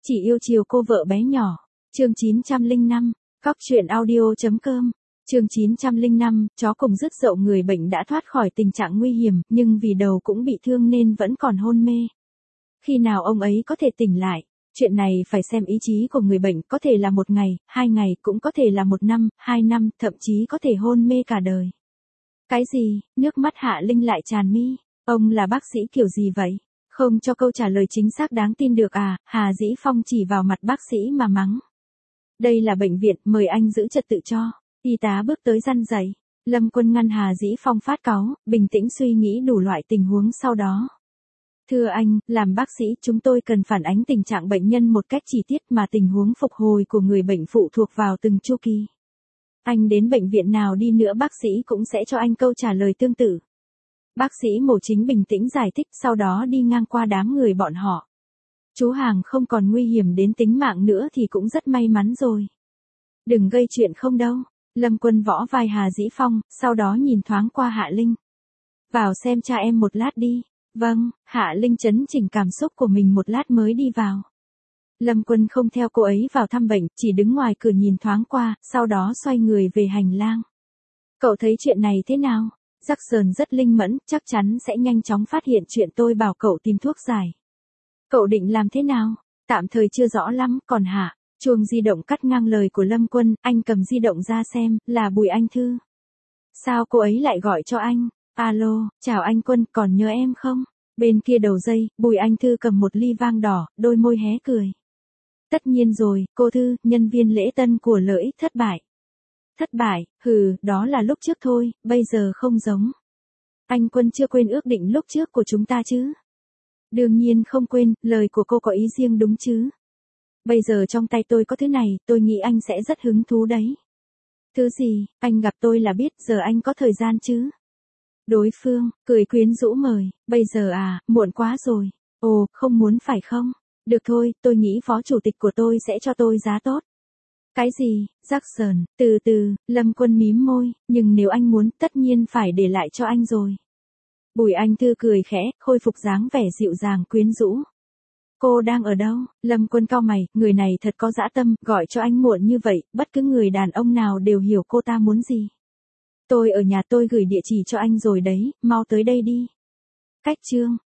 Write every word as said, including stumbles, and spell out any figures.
Chỉ yêu chiều cô vợ bé nhỏ. Chương chín trăm lẻ năm, cóc truyện audio chấm com. Chương chín trăm lẻ năm, chó cùng rứt dậu người bệnh đã thoát khỏi tình trạng nguy hiểm, nhưng vì đầu cũng bị thương nên vẫn còn hôn mê. Khi nào ông ấy có thể tỉnh lại? Chuyện này phải xem ý chí của người bệnh, có thể là một ngày, hai ngày, cũng có thể là một năm, hai năm, thậm chí có thể hôn mê cả đời. Cái gì? Nước mắt Hạ Linh lại tràn mi. Ông là bác sĩ kiểu gì vậy? Không cho câu trả lời chính xác đáng tin được à? Hà Dĩ Phong chỉ vào mặt bác sĩ mà mắng. Đây là bệnh viện, mời anh giữ trật tự cho. Y tá bước tới răn dạy. Lâm Quân ngăn Hà Dĩ Phong phát cáu, bình tĩnh suy nghĩ đủ loại tình huống sau đó. Thưa anh, làm bác sĩ chúng tôi cần phản ánh tình trạng bệnh nhân một cách chi tiết mà tình huống phục hồi của người bệnh phụ thuộc vào từng chu kỳ. Anh đến bệnh viện nào đi nữa bác sĩ cũng sẽ cho anh câu trả lời tương tự. Bác sĩ mổ chính bình tĩnh giải thích, sau đó đi ngang qua đám người bọn họ. Chú Hàng không còn nguy hiểm đến tính mạng nữa thì cũng rất may mắn rồi. Đừng gây chuyện không đâu. Lâm Quân võ vai Hà Dĩ Phong, sau đó nhìn thoáng qua Hạ Linh. Vào xem cha em một lát đi. Vâng, Hạ Linh chấn chỉnh cảm xúc của mình một lát mới đi vào. Lâm Quân không theo cô ấy vào thăm bệnh, chỉ đứng ngoài cửa nhìn thoáng qua, sau đó xoay người về hành lang. Cậu thấy chuyện này thế nào? Jackson rất linh mẫn, chắc chắn sẽ nhanh chóng phát hiện chuyện tôi bảo cậu tìm thuốc giải. Cậu định làm thế nào? Tạm thời chưa rõ lắm, còn Hạ. Chuông di động cắt ngang lời của Lâm Quân, anh cầm di động ra xem, là Bùi Anh Thư. Sao cô ấy lại gọi cho anh? Alo, chào anh Quân, còn nhớ em không? Bên kia đầu dây, Bùi Anh Thư cầm một ly vang đỏ, đôi môi hé cười. Tất nhiên rồi, cô Thư, nhân viên lễ tân của Lợi Ích thất bại. Thất bại, hừ, đó là lúc trước thôi, bây giờ không giống. Anh Quân chưa quên ước định lúc trước của chúng ta chứ? Đương nhiên không quên, lời của cô có ý riêng đúng chứ? Bây giờ trong tay tôi có thứ này, tôi nghĩ anh sẽ rất hứng thú đấy. Thứ gì? Anh gặp tôi là biết, giờ anh có thời gian chứ? Đối phương, cười quyến rũ mời, bây giờ à, muộn quá rồi. Ồ, không muốn phải không? Được thôi, tôi nghĩ phó chủ tịch của tôi sẽ cho tôi giá tốt. Cái gì? Jackson, từ từ, Lâm Quân mím môi, nhưng nếu anh muốn, tất nhiên phải để lại cho anh rồi. Bùi Anh Thư cười khẽ, khôi phục dáng vẻ dịu dàng quyến rũ. Cô đang ở đâu? Lâm Quân cau mày, người này thật có dã tâm, gọi cho anh muộn như vậy, bất cứ người đàn ông nào đều hiểu cô ta muốn gì. Tôi ở nhà, tôi gửi địa chỉ cho anh rồi đấy, mau tới đây đi. Cách chương,